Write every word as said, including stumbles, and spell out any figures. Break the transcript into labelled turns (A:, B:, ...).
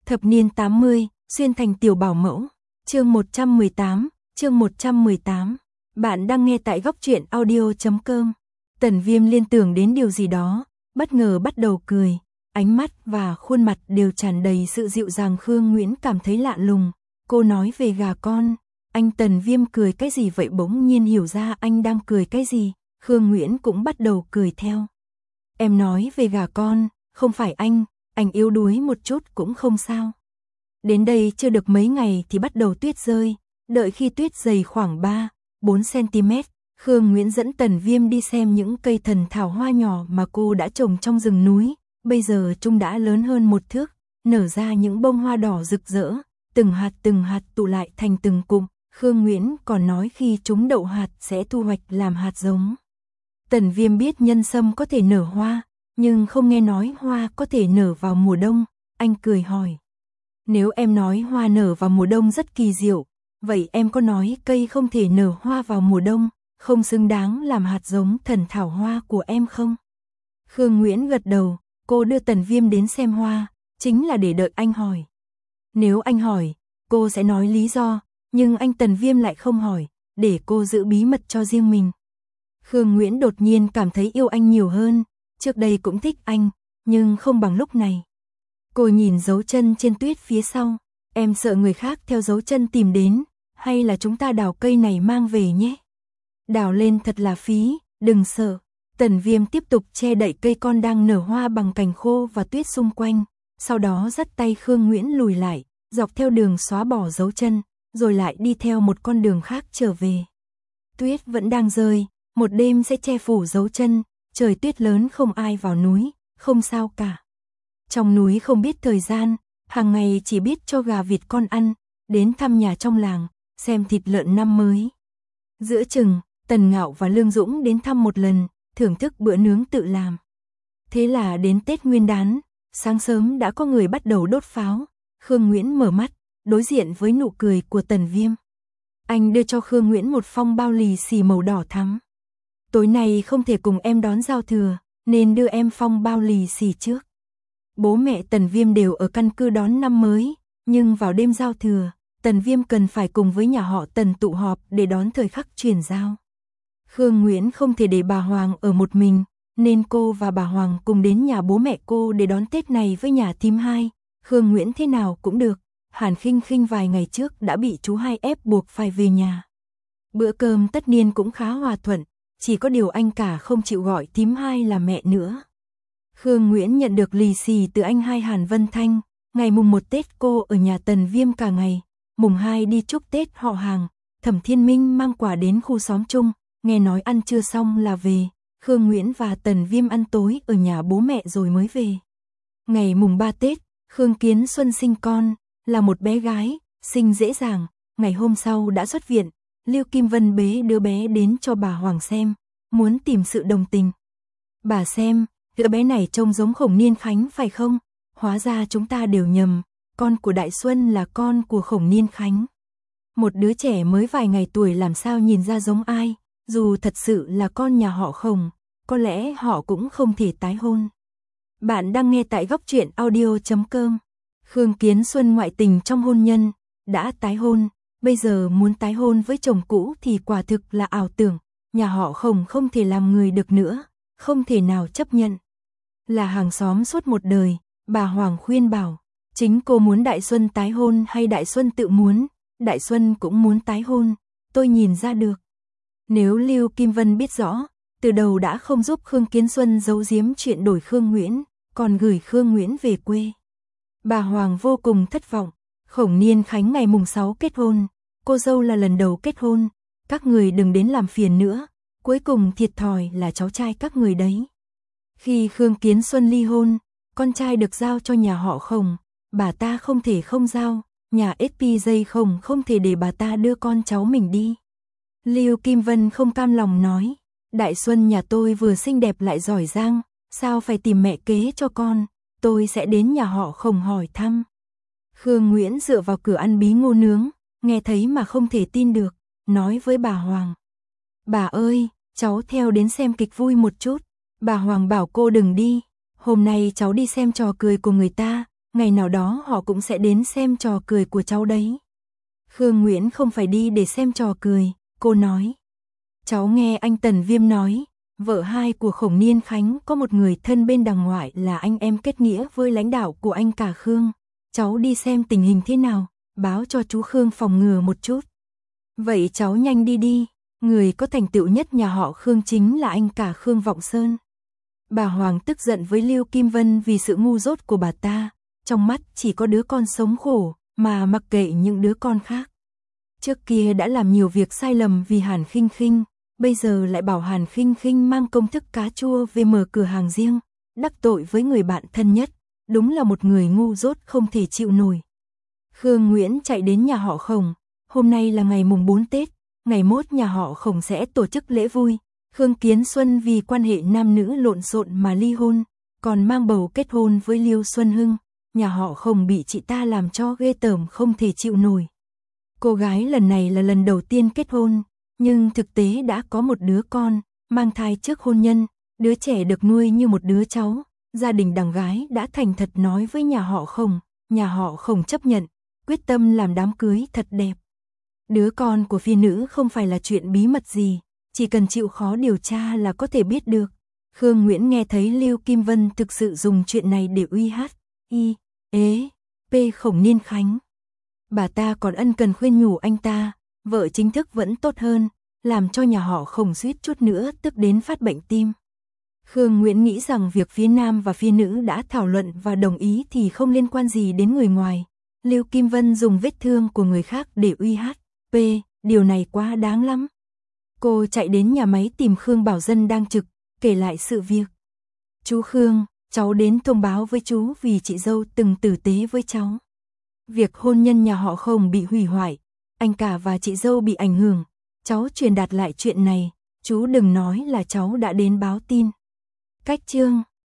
A: Thập niên tám mươi, xuyên thành tiểu bảo mẫu. Chương một trăm mười tám, chương một trăm mười tám. Bạn đang nghe tại góc truyện audio chấm com. Tần Viêm liên tưởng đến điều gì đó, bất ngờ bắt đầu cười, ánh mắt và khuôn mặt đều tràn đầy sự dịu dàng. Khương Nguyễn cảm thấy lạ lùng, cô nói về gà con, anh Tần Viêm cười cái gì vậy? Bỗng nhiên hiểu ra anh đang cười cái gì, Khương Nguyễn cũng bắt đầu cười theo. Em nói về gà con, không phải anh, anh yếu đuối một chút cũng không sao. Đến đây chưa được mấy ngày thì bắt đầu tuyết rơi, đợi khi tuyết dày khoảng ba, bốn xăng-ti-mét, Khương Nguyễn dẫn Tần Viêm đi xem những cây thần thảo hoa nhỏ mà cô đã trồng trong rừng núi, bây giờ chúng đã lớn hơn một thước, nở ra những bông hoa đỏ rực rỡ, từng hạt từng hạt tụ lại thành từng cụm, Khương Nguyễn còn nói khi chúng đậu hạt sẽ thu hoạch làm hạt giống. Tần Viêm biết nhân sâm có thể nở hoa, nhưng không nghe nói hoa có thể nở vào mùa đông, anh cười hỏi. Nếu em nói hoa nở vào mùa đông rất kỳ diệu, vậy em có nói cây không thể nở hoa vào mùa đông, không xứng đáng làm hạt giống thần thảo hoa của em không? Khương Nguyễn gật đầu, cô đưa Tần Viêm đến xem hoa, chính là để đợi anh hỏi. Nếu anh hỏi, cô sẽ nói lý do, nhưng anh Tần Viêm lại không hỏi, để cô giữ bí mật cho riêng mình. Khương Nguyễn đột nhiên cảm thấy yêu anh nhiều hơn, trước đây cũng thích anh, nhưng không bằng lúc này. Cô nhìn dấu chân trên tuyết phía sau, em sợ người khác theo dấu chân tìm đến, hay là chúng ta đào cây này mang về nhé? Đào lên thật là phí, đừng sợ. Tần Viêm tiếp tục che đậy cây con đang nở hoa bằng cành khô và tuyết xung quanh, sau đó dắt tay Khương Nguyễn lùi lại, dọc theo đường xóa bỏ dấu chân, rồi lại đi theo một con đường khác trở về. Tuyết vẫn đang rơi, một đêm sẽ che phủ dấu chân, trời tuyết lớn không ai vào núi, không sao cả. Trong núi không biết thời gian, hàng ngày chỉ biết cho gà vịt con ăn, đến thăm nhà trong làng, xem thịt lợn năm mới. Giữa chừng, Tần Ngạo và Lương Dũng đến thăm một lần, thưởng thức bữa nướng tự làm. Thế là đến Tết Nguyên đán, sáng sớm đã có người bắt đầu đốt pháo, Khương Nguyễn mở mắt, đối diện với nụ cười của Tần Viêm. Anh đưa cho Khương Nguyễn một phong bao lì xì màu đỏ thắm. Tối nay không thể cùng em đón giao thừa, nên đưa em phong bao lì xì trước. Bố mẹ Tần Viêm đều ở căn cứ đón năm mới, nhưng vào đêm giao thừa, Tần Viêm cần phải cùng với nhà họ Tần tụ họp để đón thời khắc chuyển giao. Khương Nguyễn không thể để bà Hoàng ở một mình, nên cô và bà Hoàng cùng đến nhà bố mẹ cô để đón Tết này với nhà thím hai. Khương Nguyễn thế nào cũng được, Hàn Khinh Khinh vài ngày trước đã bị chú hai ép buộc phải về nhà. Bữa cơm tất niên cũng khá hòa thuận, chỉ có điều anh cả không chịu gọi thím hai là mẹ nữa. Khương Nguyễn nhận được lì xì từ anh hai Hàn Vân Thanh, ngày mùng một Tết cô ở nhà Tần Viêm cả ngày, mùng hai đi chúc Tết họ hàng, Thẩm Thiên Minh mang quà đến khu xóm chung, nghe nói ăn trưa xong là về, Khương Nguyễn và Tần Viêm ăn tối ở nhà bố mẹ rồi mới về. Ngày mùng ba Tết, Khương Kiến Xuân sinh con, là một bé gái, sinh dễ dàng, ngày hôm sau đã xuất viện, Lưu Kim Vân bế đứa bé đến cho bà Hoàng xem, muốn tìm sự đồng tình. Bà xem, đứa bé này trông giống Khổng Niên Khánh phải không? Hóa ra chúng ta đều nhầm, con của Đại Xuân là con của Khổng Niên Khánh. Một đứa trẻ mới vài ngày tuổi làm sao nhìn ra giống ai, dù thật sự là con nhà họ Khổng, có lẽ họ cũng không thể tái hôn. Bạn đang nghe tại góc truyện audio chấm com. Khương Kiến Xuân ngoại tình trong hôn nhân, đã tái hôn, bây giờ muốn tái hôn với chồng cũ thì quả thực là ảo tưởng, nhà họ Khổng không thể làm người được nữa, không thể nào chấp nhận. Là hàng xóm suốt một đời, bà Hoàng khuyên bảo, chính cô muốn Đại Xuân tái hôn hay Đại Xuân tự muốn, Đại Xuân cũng muốn tái hôn, tôi nhìn ra được. Nếu Lưu Kim Vân biết rõ, từ đầu đã không giúp Khương Kiến Xuân giấu giếm chuyện đổi Khương Nguyễn, còn gửi Khương Nguyễn về quê. Bà Hoàng vô cùng thất vọng, Khổng Niên Khánh ngày mùng sáu kết hôn, cô dâu là lần đầu kết hôn, các người đừng đến làm phiền nữa, cuối cùng thiệt thòi là cháu trai các người đấy. Khi Khương Kiến Xuân ly hôn, con trai được giao cho nhà họ Khổng, bà ta không thể không giao, nhà ét pê giê Khổng không thể để bà ta đưa con cháu mình đi. Lưu Kim Vân không cam lòng nói, Đại Xuân nhà tôi vừa xinh đẹp lại giỏi giang, sao phải tìm mẹ kế cho con, tôi sẽ đến nhà họ Khổng hỏi thăm. Khương Nguyễn dựa vào cửa ăn bí ngô nướng, nghe thấy mà không thể tin được, nói với bà Hoàng. Bà ơi, cháu theo đến xem kịch vui một chút. Bà Hoàng bảo cô đừng đi, hôm nay cháu đi xem trò cười của người ta, ngày nào đó họ cũng sẽ đến xem trò cười của cháu đấy. Khương Nguyễn không phải đi để xem trò cười, cô nói. Cháu nghe anh Tần Viêm nói, vợ hai của Khổng Niên Khánh có một người thân bên đàng ngoại là anh em kết nghĩa với lãnh đạo của anh cả Khương. Cháu đi xem tình hình thế nào, báo cho chú Khương phòng ngừa một chút. Vậy cháu nhanh đi đi, người có thành tựu nhất nhà họ Khương chính là anh cả Khương Vọng Sơn. Bà Hoàng tức giận với Lưu Kim Vân vì sự ngu dốt của bà ta, trong mắt chỉ có đứa con sống khổ, mà mặc kệ những đứa con khác. Trước kia đã làm nhiều việc sai lầm vì Hàn Khinh Khinh, bây giờ lại bảo Hàn Khinh Khinh mang công thức cá chua về mở cửa hàng riêng, đắc tội với người bạn thân nhất, đúng là một người ngu dốt không thể chịu nổi. Khương Nguyễn chạy đến nhà họ Khổng, hôm nay là ngày mùng bốn Tết, ngày mốt nhà họ Khổng sẽ tổ chức lễ vui. Khương Kiến Xuân vì quan hệ nam nữ lộn xộn mà ly hôn, còn mang bầu kết hôn với Liêu Xuân Hưng, nhà họ Khổng bị chị ta làm cho ghê tởm không thể chịu nổi. Cô gái lần này là lần đầu tiên kết hôn, nhưng thực tế đã có một đứa con, mang thai trước hôn nhân, đứa trẻ được nuôi như một đứa cháu. Gia đình đằng gái đã thành thật nói với nhà họ Khổng, nhà họ Khổng chấp nhận, quyết tâm làm đám cưới thật đẹp. Đứa con của phi nữ không phải là chuyện bí mật gì, chỉ cần chịu khó điều tra là có thể biết được. Khương Nguyễn nghe thấy Lưu Kim Vân thực sự dùng chuyện này để uy hát, y, ế, p Khổng Niên Khánh. Bà ta còn ân cần khuyên nhủ anh ta, vợ chính thức vẫn tốt hơn, làm cho nhà họ Khổng suýt chút nữa tức đến phát bệnh tim. Khương Nguyễn nghĩ rằng việc phía nam và phía nữ đã thảo luận và đồng ý thì không liên quan gì đến người ngoài. Lưu Kim Vân dùng vết thương của người khác để uy hát, p, điều này quá đáng lắm. Cô chạy đến nhà máy tìm Khương Bảo Dân đang trực, kể lại sự việc. Chú Khương, cháu đến thông báo với chú vì chị dâu từng tử tế với cháu. Việc hôn nhân nhà họ Khổng bị hủy hoại, anh cả và chị dâu bị ảnh hưởng. Cháu truyền đạt lại chuyện này, chú đừng nói là cháu đã đến báo tin. Cách chương